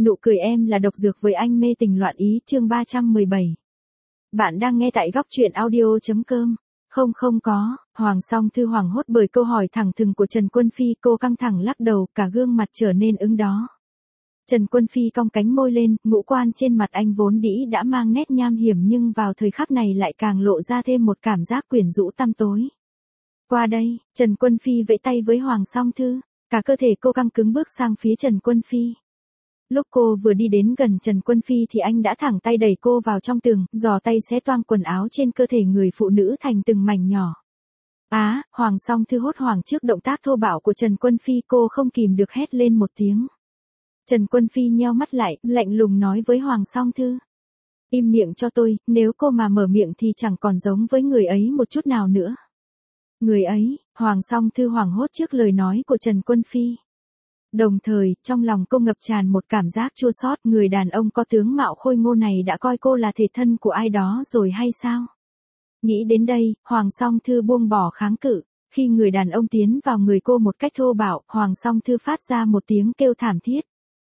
Nụ cười em là độc dược với anh mê tình loạn ý chương 317. Bạn đang nghe tại góc truyện audio.com. Không có, Hoàng Song Thư hoảng hốt bởi câu hỏi thẳng thừng của Trần Quân Phi, cô căng thẳng lắc đầu, cả gương mặt trở nên ửng đỏ. Trần Quân Phi cong cánh môi lên, ngũ quan trên mặt anh vốn dĩ đã mang nét nham hiểm nhưng vào thời khắc này lại càng lộ ra thêm một cảm giác quyến rũ tăm tối. Qua đây, Trần Quân Phi vẫy tay với Hoàng Song Thư, cả cơ thể cô căng cứng bước sang phía Trần Quân Phi. Lúc cô vừa đi đến gần Trần Quân Phi thì anh đã thẳng tay đẩy cô vào trong tường, giò tay xé toang quần áo trên cơ thể người phụ nữ thành từng mảnh nhỏ. Hoàng Song Thư hốt hoảng trước động tác thô bạo của Trần Quân Phi, cô không kìm được hét lên một tiếng. Trần Quân Phi nheo mắt lại, lạnh lùng nói với Hoàng Song Thư. Im miệng cho tôi, nếu cô mà mở miệng thì chẳng còn giống với người ấy một chút nào nữa. Người ấy, Hoàng Song Thư hoảng hốt trước lời nói của Trần Quân Phi. Đồng thời, trong lòng cô ngập tràn một cảm giác chua xót, người đàn ông có tướng mạo khôi ngô này đã coi cô là thể thân của ai đó rồi hay sao? Nghĩ đến đây, Hoàng Song Thư buông bỏ kháng cự. Khi người đàn ông tiến vào người cô một cách thô bạo, Hoàng Song Thư phát ra một tiếng kêu thảm thiết.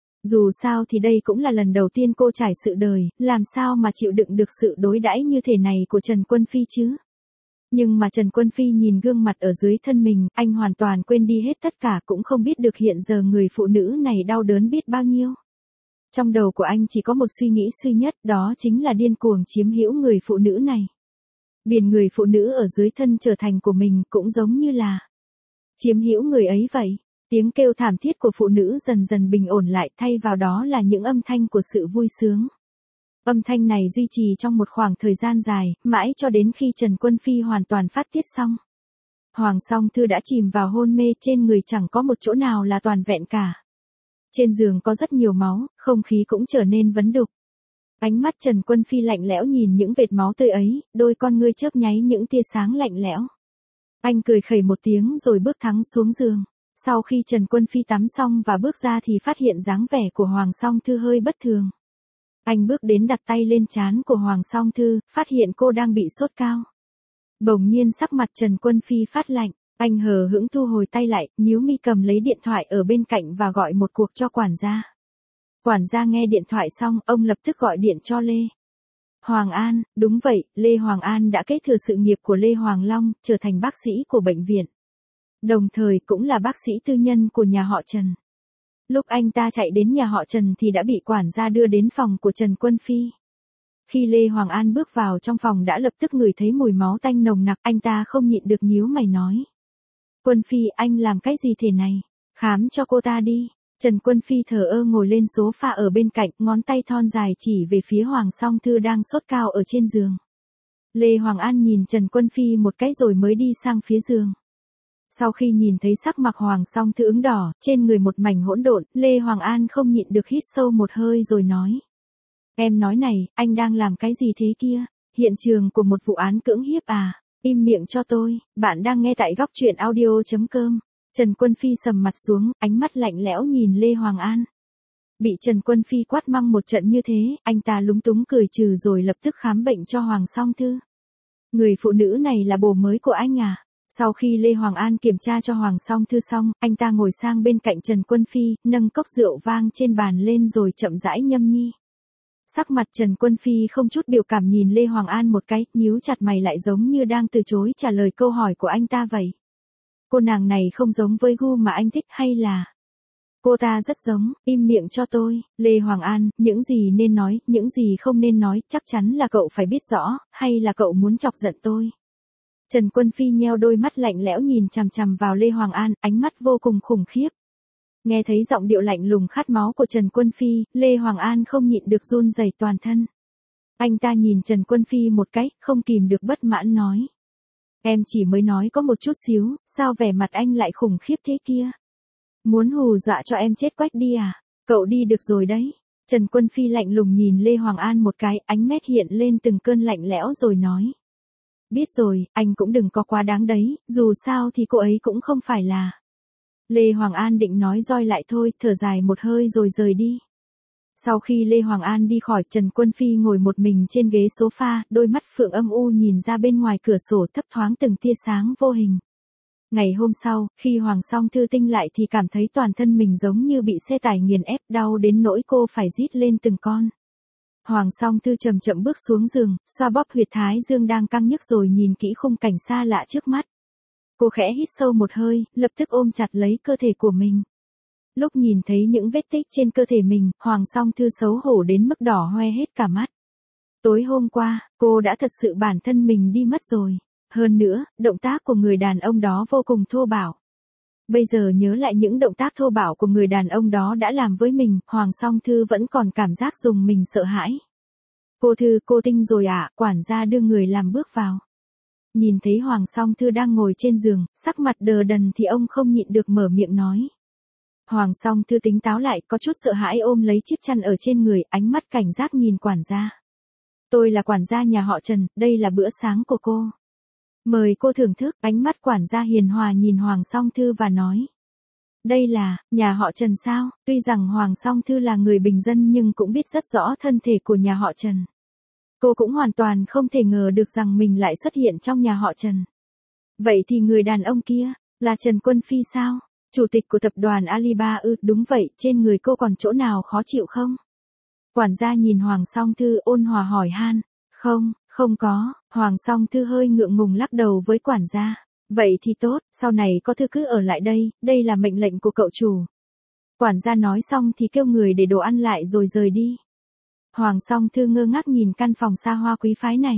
Dù sao thì đây cũng là lần đầu tiên cô trải sự đời, làm sao mà chịu đựng được sự đối đãi như thế này của Trần Quân Phi chứ? Nhưng mà Trần Quân Phi nhìn gương mặt ở dưới thân mình, anh hoàn toàn quên đi hết tất cả, cũng không biết được hiện giờ người phụ nữ này đau đớn biết bao nhiêu. Trong đầu của anh chỉ có một suy nghĩ duy nhất, đó chính là điên cuồng chiếm hữu người phụ nữ này. Biển người phụ nữ ở dưới thân trở thành của mình, cũng giống như là chiếm hữu người ấy vậy. Tiếng kêu thảm thiết của phụ nữ dần dần bình ổn lại, thay vào đó là những âm thanh của sự vui sướng. Âm thanh này duy trì trong một khoảng thời gian dài, mãi cho đến khi Trần Quân Phi hoàn toàn phát tiết xong. Hoàng Song Thư đã chìm vào hôn mê, trên người chẳng có một chỗ nào là toàn vẹn cả. Trên giường có rất nhiều máu, không khí cũng trở nên vấn đục. Ánh mắt Trần Quân Phi lạnh lẽo nhìn những vệt máu tươi ấy, đôi con ngươi chớp nháy những tia sáng lạnh lẽo. Anh cười khẩy một tiếng rồi bước thẳng xuống giường. Sau khi Trần Quân Phi tắm xong và bước ra thì phát hiện dáng vẻ của Hoàng Song Thư hơi bất thường. Anh bước đến đặt tay lên trán của Hoàng Song Thư, phát hiện cô đang bị sốt cao. Bỗng nhiên sắc mặt Trần Quân Phi phát lạnh, anh hờ hững thu hồi tay lại, nhíu mi cầm lấy điện thoại ở bên cạnh và gọi một cuộc cho quản gia. Quản gia nghe điện thoại xong, ông lập tức gọi điện cho Lê Hoàng An. Đúng vậy, Lê Hoàng An đã kế thừa sự nghiệp của Lê Hoàng Long, trở thành bác sĩ của bệnh viện. Đồng thời cũng là bác sĩ tư nhân của nhà họ Trần. Lúc anh ta chạy đến nhà họ Trần thì đã bị quản gia đưa đến phòng của Trần Quân Phi. Khi Lê Hoàng An bước vào trong phòng đã lập tức ngửi thấy mùi máu tanh nồng nặc, anh ta không nhịn được nhíu mày nói. Quân Phi, anh làm cái gì thế này? Khám cho cô ta đi. Trần Quân Phi thờ ơ ngồi lên sofa ở bên cạnh, ngón tay thon dài chỉ về phía Hoàng Song Thư đang sốt cao ở trên giường. Lê Hoàng An nhìn Trần Quân Phi một cái rồi mới đi sang phía giường. Sau khi nhìn thấy sắc mặt Hoàng Song Thư ửng đỏ, trên người một mảnh hỗn độn, Lê Hoàng An không nhịn được hít sâu một hơi rồi nói. Em nói này, anh đang làm cái gì thế kia? Hiện trường của một vụ án cưỡng hiếp à? Im miệng cho tôi, bạn đang nghe tại góc truyện audio.com. Trần Quân Phi sầm mặt xuống, ánh mắt lạnh lẽo nhìn Lê Hoàng An. Bị Trần Quân Phi quát mắng một trận như thế, anh ta lúng túng cười trừ rồi lập tức khám bệnh cho Hoàng Song Thư. Người phụ nữ này là bồ mới của anh à? Sau khi Lê Hoàng An kiểm tra cho Hoàng Song Thư xong, anh ta ngồi sang bên cạnh Trần Quân Phi, nâng cốc rượu vang trên bàn lên rồi chậm rãi nhâm nhi. Sắc mặt Trần Quân Phi không chút biểu cảm nhìn Lê Hoàng An một cái, nhíu chặt mày lại giống như đang từ chối trả lời câu hỏi của anh ta vậy. Cô nàng này không giống với gu mà anh thích hay là? Cô ta rất giống, im miệng cho tôi. Lê Hoàng An, những gì nên nói, những gì không nên nói, chắc chắn là cậu phải biết rõ, hay là cậu muốn chọc giận tôi? Trần Quân Phi nheo đôi mắt lạnh lẽo nhìn chằm chằm vào Lê Hoàng An, ánh mắt vô cùng khủng khiếp. Nghe thấy giọng điệu lạnh lùng khát máu của Trần Quân Phi, Lê Hoàng An không nhịn được run rẩy toàn thân. Anh ta nhìn Trần Quân Phi một cái, không kìm được bất mãn nói. Em chỉ mới nói có một chút xíu, sao vẻ mặt anh lại khủng khiếp thế kia? Muốn hù dọa cho em chết quách đi à? Cậu đi được rồi đấy. Trần Quân Phi lạnh lùng nhìn Lê Hoàng An một cái, ánh mắt hiện lên từng cơn lạnh lẽo rồi nói. Biết rồi, anh cũng đừng có quá đáng đấy, dù sao thì cô ấy cũng không phải là. Lê Hoàng An định nói roi lại thôi, thở dài một hơi rồi rời đi. Sau khi Lê Hoàng An đi khỏi, Trần Quân Phi ngồi một mình trên ghế sofa, đôi mắt phượng âm u nhìn ra bên ngoài cửa sổ thấp thoáng từng tia sáng vô hình. Ngày hôm sau, khi Hoàng Song Thư tinh lại thì cảm thấy toàn thân mình giống như bị xe tải nghiền ép, đau đến nỗi cô phải rít lên từng con. Hoàng Song Thư chậm chậm bước xuống giường, xoa bóp huyệt thái dương đang căng nhức rồi nhìn kỹ khung cảnh xa lạ trước mắt. Cô khẽ hít sâu một hơi, lập tức ôm chặt lấy cơ thể của mình. Lúc nhìn thấy những vết tích trên cơ thể mình, Hoàng Song Thư xấu hổ đến mức đỏ hoe hết cả mắt. Tối hôm qua, cô đã thật sự bản thân mình đi mất rồi. Hơn nữa, động tác của người đàn ông đó vô cùng thô bạo. Bây giờ nhớ lại những động tác thô bạo của người đàn ông đó đã làm với mình, Hoàng Song Thư vẫn còn cảm giác dùng mình sợ hãi. Cô Thư, cô tinh rồi ạ, quản gia đưa người làm bước vào. Nhìn thấy Hoàng Song Thư đang ngồi trên giường, sắc mặt đờ đần thì ông không nhịn được mở miệng nói. Hoàng Song Thư tỉnh táo lại, có chút sợ hãi ôm lấy chiếc chăn ở trên người, ánh mắt cảnh giác nhìn quản gia. Tôi là quản gia nhà họ Trần, đây là bữa sáng của cô. Mời cô thưởng thức, ánh mắt quản gia hiền hòa nhìn Hoàng Song Thư và nói. Đây là, nhà họ Trần sao? Tuy rằng Hoàng Song Thư là người bình dân nhưng cũng biết rất rõ thân thể của nhà họ Trần. Cô cũng hoàn toàn không thể ngờ được rằng mình lại xuất hiện trong nhà họ Trần. Vậy thì người đàn ông kia, là Trần Quân Phi sao? Chủ tịch của tập đoàn Alibaba ư? Đúng vậy, trên người cô còn chỗ nào khó chịu không? Quản gia nhìn Hoàng Song Thư ôn hòa hỏi han. Không, không có, Hoàng Song Thư hơi ngượng ngùng lắc đầu với quản gia. Vậy thì tốt, sau này có Thư cứ ở lại đây là mệnh lệnh của cậu chủ. Quản gia nói xong thì kêu người để đồ ăn lại rồi rời đi. Hoàng Song Thư ngơ ngác nhìn căn phòng xa hoa quý phái này.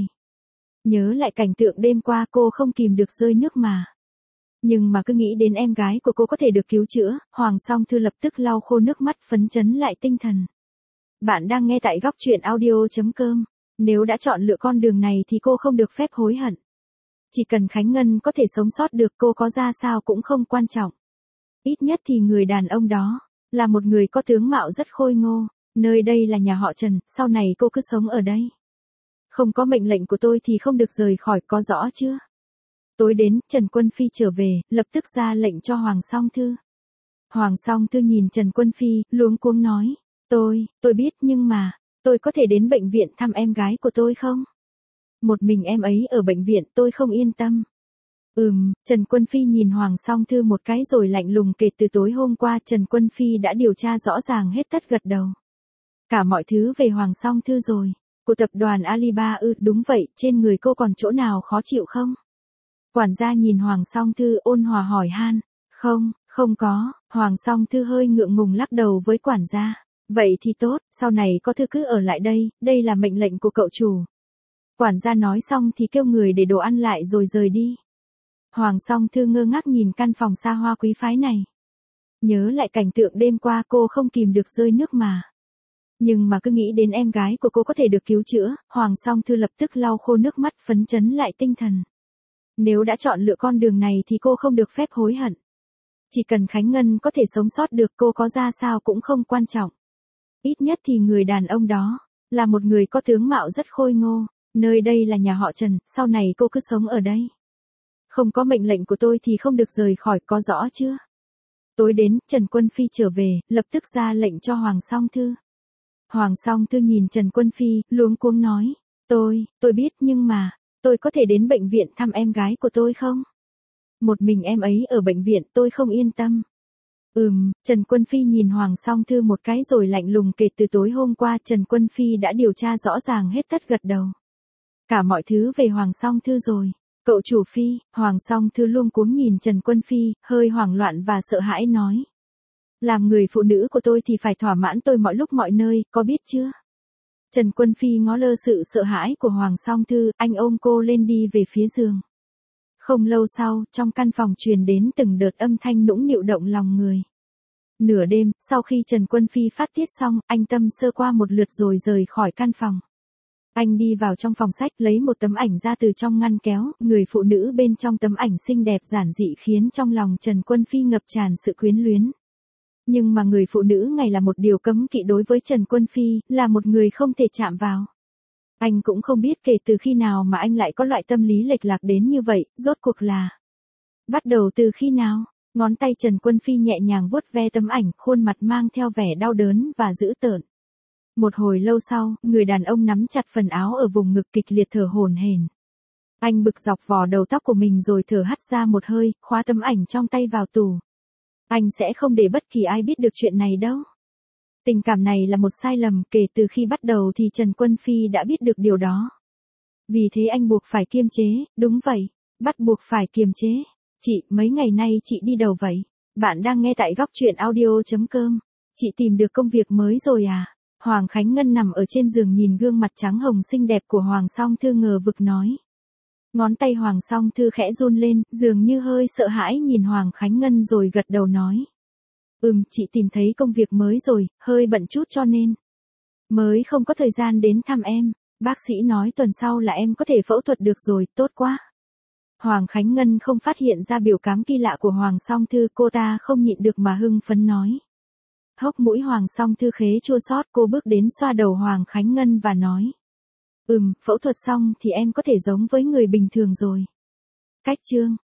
Nhớ lại cảnh tượng đêm qua cô không kìm được rơi nước mà. Nhưng mà cứ nghĩ đến em gái của cô có thể được cứu chữa, Hoàng Song Thư lập tức lau khô nước mắt phấn chấn lại tinh thần. Bạn đang nghe tại góc truyện audio.com. Nếu đã chọn lựa con đường này thì cô không được phép hối hận. Chỉ cần Khánh Ngân có thể sống sót được, cô có ra sao cũng không quan trọng. Ít nhất thì người đàn ông đó là một người có tướng mạo rất khôi ngô. Nơi đây là nhà họ Trần, sau này cô cứ sống ở đây. Không có mệnh lệnh của tôi thì không được rời khỏi, có rõ chưa? Tối đến, Trần Quân Phi trở về, lập tức ra lệnh cho Hoàng Song Thư. Hoàng Song Thư nhìn Trần Quân Phi, luống cuống nói. Tôi biết nhưng mà, tôi có thể đến bệnh viện thăm em gái của tôi không? Một mình em ấy ở bệnh viện tôi không yên tâm. Trần Quân Phi nhìn Hoàng Song Thư một cái rồi lạnh lùng kể từ tối hôm qua Trần Quân Phi đã điều tra rõ ràng hết tất gật đầu. Cả mọi thứ về Hoàng Song Thư rồi. Của tập đoàn Alibaba ư? Đúng vậy, trên người cô còn chỗ nào khó chịu không? Quản gia nhìn Hoàng Song Thư ôn hòa hỏi han. Không, không có, Hoàng Song Thư hơi ngượng ngùng lắc đầu với quản gia. Vậy thì tốt, sau này có Thư cứ ở lại đây là mệnh lệnh của cậu chủ. Quản gia nói xong thì kêu người để đồ ăn lại rồi rời đi. Hoàng Song Thư ngơ ngác nhìn căn phòng xa hoa quý phái này. Nhớ lại cảnh tượng đêm qua cô không kìm được rơi nước mà. Nhưng mà cứ nghĩ đến em gái của cô có thể được cứu chữa, Hoàng Song Thư lập tức lau khô nước mắt phấn chấn lại tinh thần. Nếu đã chọn lựa con đường này thì cô không được phép hối hận. Chỉ cần Khánh Ngân có thể sống sót được, cô có ra sao cũng không quan trọng. Ít nhất thì người đàn ông đó là một người có tướng mạo rất khôi ngô. Nơi đây là nhà họ Trần, sau này cô cứ sống ở đây. Không có mệnh lệnh của tôi thì không được rời khỏi, có rõ chưa? Tối đến, Trần Quân Phi trở về, lập tức ra lệnh cho Hoàng Song Thư. Hoàng Song Thư nhìn Trần Quân Phi, luống cuống nói. Tôi biết nhưng mà, tôi có thể đến bệnh viện thăm em gái của tôi không? Một mình em ấy ở bệnh viện tôi không yên tâm. Trần Quân Phi nhìn Hoàng Song Thư một cái rồi lạnh lùng kể từ tối hôm qua Trần Quân Phi đã điều tra rõ ràng hết tất gật đầu. Cả mọi thứ về Hoàng Song Thư rồi. Cậu chủ Phi, Hoàng Song Thư luống cuống nhìn Trần Quân Phi, hơi hoảng loạn và sợ hãi nói. Làm người phụ nữ của tôi thì phải thỏa mãn tôi mọi lúc mọi nơi, có biết chưa? Trần Quân Phi ngó lơ sự sợ hãi của Hoàng Song Thư, anh ôm cô lên đi về phía giường. Không lâu sau, trong căn phòng truyền đến từng đợt âm thanh nũng nịu động lòng người. Nửa đêm, sau khi Trần Quân Phi phát tiết xong, anh Tâm sơ qua một lượt rồi rời khỏi căn phòng. Anh đi vào trong phòng sách lấy một tấm ảnh ra từ trong ngăn kéo, người phụ nữ bên trong tấm ảnh xinh đẹp giản dị khiến trong lòng Trần Quân Phi ngập tràn sự quyến luyến. Nhưng mà người phụ nữ này là một điều cấm kỵ đối với Trần Quân Phi, là một người không thể chạm vào. Anh cũng không biết kể từ khi nào mà anh lại có loại tâm lý lệch lạc đến như vậy, rốt cuộc là. Bắt đầu từ khi nào? Ngón tay Trần Quân Phi nhẹ nhàng vuốt ve tấm ảnh, khuôn mặt mang theo vẻ đau đớn và dữ tợn. Một hồi lâu sau, người đàn ông nắm chặt phần áo ở vùng ngực kịch liệt thở hổn hển. Anh bực dọc vò đầu tóc của mình rồi thở hắt ra một hơi, khóa tấm ảnh trong tay vào tủ. Anh sẽ không để bất kỳ ai biết được chuyện này đâu. Tình cảm này là một sai lầm, kể từ khi bắt đầu thì Trần Quân Phi đã biết được điều đó. Vì thế anh buộc phải kiềm chế, đúng vậy, bắt buộc phải kiềm chế. Chị, mấy ngày nay chị đi đâu vậy? Bạn đang nghe tại góc truyện audio.com. Chị tìm được công việc mới rồi à? Hoàng Khánh Ngân nằm ở trên giường nhìn gương mặt trắng hồng xinh đẹp của Hoàng Song Thư ngờ vực nói. Ngón tay Hoàng Song Thư khẽ run lên, dường như hơi sợ hãi nhìn Hoàng Khánh Ngân rồi gật đầu nói. Chị tìm thấy công việc mới rồi, hơi bận chút cho nên mới không có thời gian đến thăm em. Bác sĩ nói tuần sau là em có thể phẫu thuật được rồi, tốt quá. Hoàng Khánh Ngân không phát hiện ra biểu cảm kỳ lạ của Hoàng Song Thư, cô ta không nhịn được mà hưng phấn nói. Hốc mũi Hoàng Song Thư khế chua xót, cô bước đến xoa đầu Hoàng Khánh Ngân và nói. Phẫu thuật xong thì em có thể giống với người bình thường rồi. Cách chương